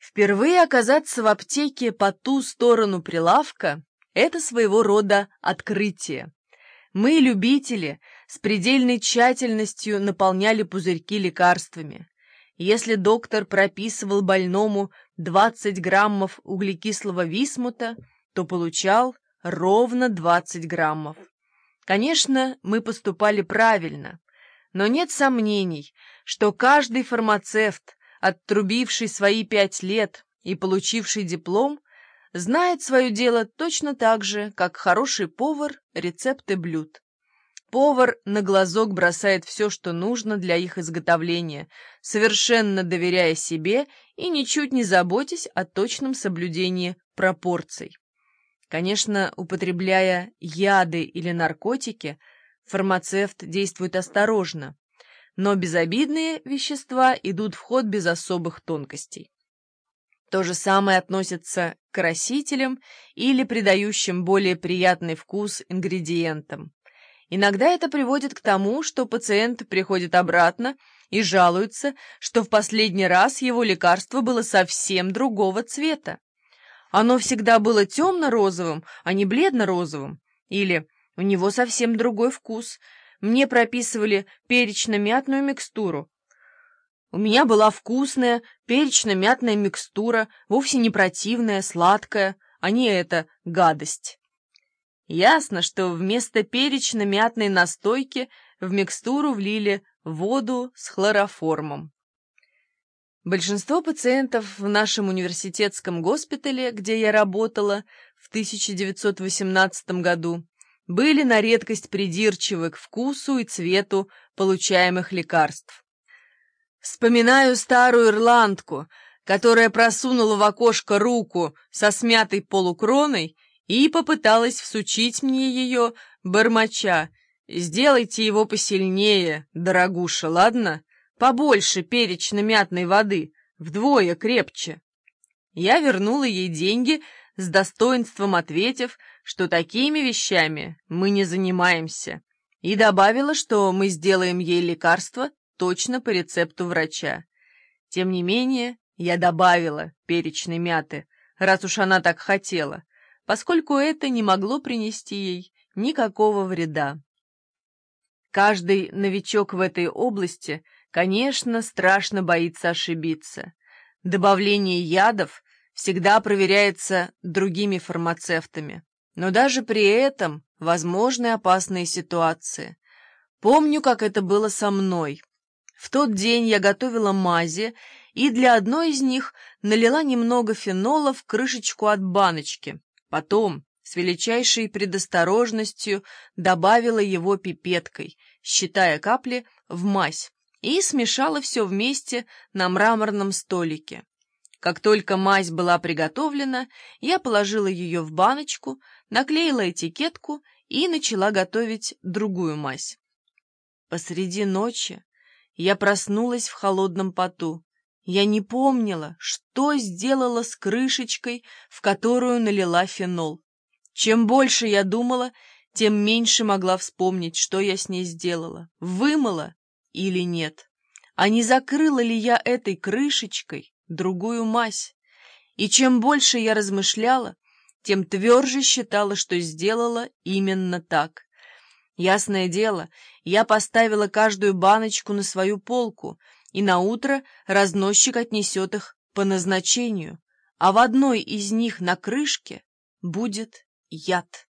Впервые оказаться в аптеке по ту сторону прилавка – это своего рода открытие. Мы, любители, с предельной тщательностью наполняли пузырьки лекарствами. Если доктор прописывал больному 20 граммов углекислого висмута, то получал ровно 20 граммов. Конечно, мы поступали правильно, но нет сомнений, что каждый фармацевт, оттрубивший свои 5 лет и получивший диплом, знает свое дело точно так же, как хороший повар рецепты блюд. Повар на глазок бросает все, что нужно для их изготовления, совершенно доверяя себе и ничуть не заботясь о точном соблюдении пропорций. Конечно, употребляя яды или наркотики, фармацевт действует осторожно, но безобидные вещества идут в ход без особых тонкостей. То же самое относится к красителям или придающим более приятный вкус ингредиентам. Иногда это приводит к тому, что пациент приходит обратно и жалуется, что в последний раз его лекарство было совсем другого цвета. Оно всегда было темно-розовым, а не бледно-розовым. Или у него совсем другой вкус. Мне прописывали перечно-мятную микстуру. У меня была вкусная перечно-мятная микстура, вовсе не противная, сладкая, а не эта гадость. Ясно, что вместо перечно-мятной настойки в микстуру влили воду с хлороформом. Большинство пациентов в нашем университетском госпитале, где я работала в 1918 году, были на редкость придирчивы к вкусу и цвету получаемых лекарств. Вспоминаю старую ирландку, которая просунула в окошко руку со смятой полукроной и попыталась всучить мне ее, бормоча: «Сделайте его посильнее, дорогуша, ладно? Побольше перечно-мятной воды, вдвое крепче». Я вернула ей деньги, с достоинством ответив, что такими вещами мы не занимаемся, и добавила, что мы сделаем ей лекарство точно по рецепту врача. Тем не менее, я добавила перечной мяты, раз уж она так хотела, поскольку это не могло принести ей никакого вреда. Каждый новичок в этой области, конечно, страшно боится ошибиться. Добавление ядов всегда проверяется другими фармацевтами, но даже при этом возможны опасные ситуации. Помню, как это было со мной. В тот день я готовила мази и для одной из них налила немного фенола в крышечку от баночки. Потом, с величайшей предосторожностью, добавила его пипеткой, считая капли в мазь, и смешала все вместе на мраморном столике. Как только мазь была приготовлена, я положила ее в баночку, наклеила этикетку и начала готовить другую мазь. Посреди ночи я проснулась в холодном поту. Я не помнила, что сделала с крышечкой, в которую налила фенол. Чем больше я думала, тем меньше могла вспомнить, что я с ней сделала, вымыла или нет. А не закрыла ли я этой крышечкой другую мазь? И чем больше я размышляла, тем тверже считала, что сделала именно так. Ясное дело, я поставила каждую баночку на свою полку, и наутро разносчик отнесет их по назначению, а в одной из них на крышке будет яд.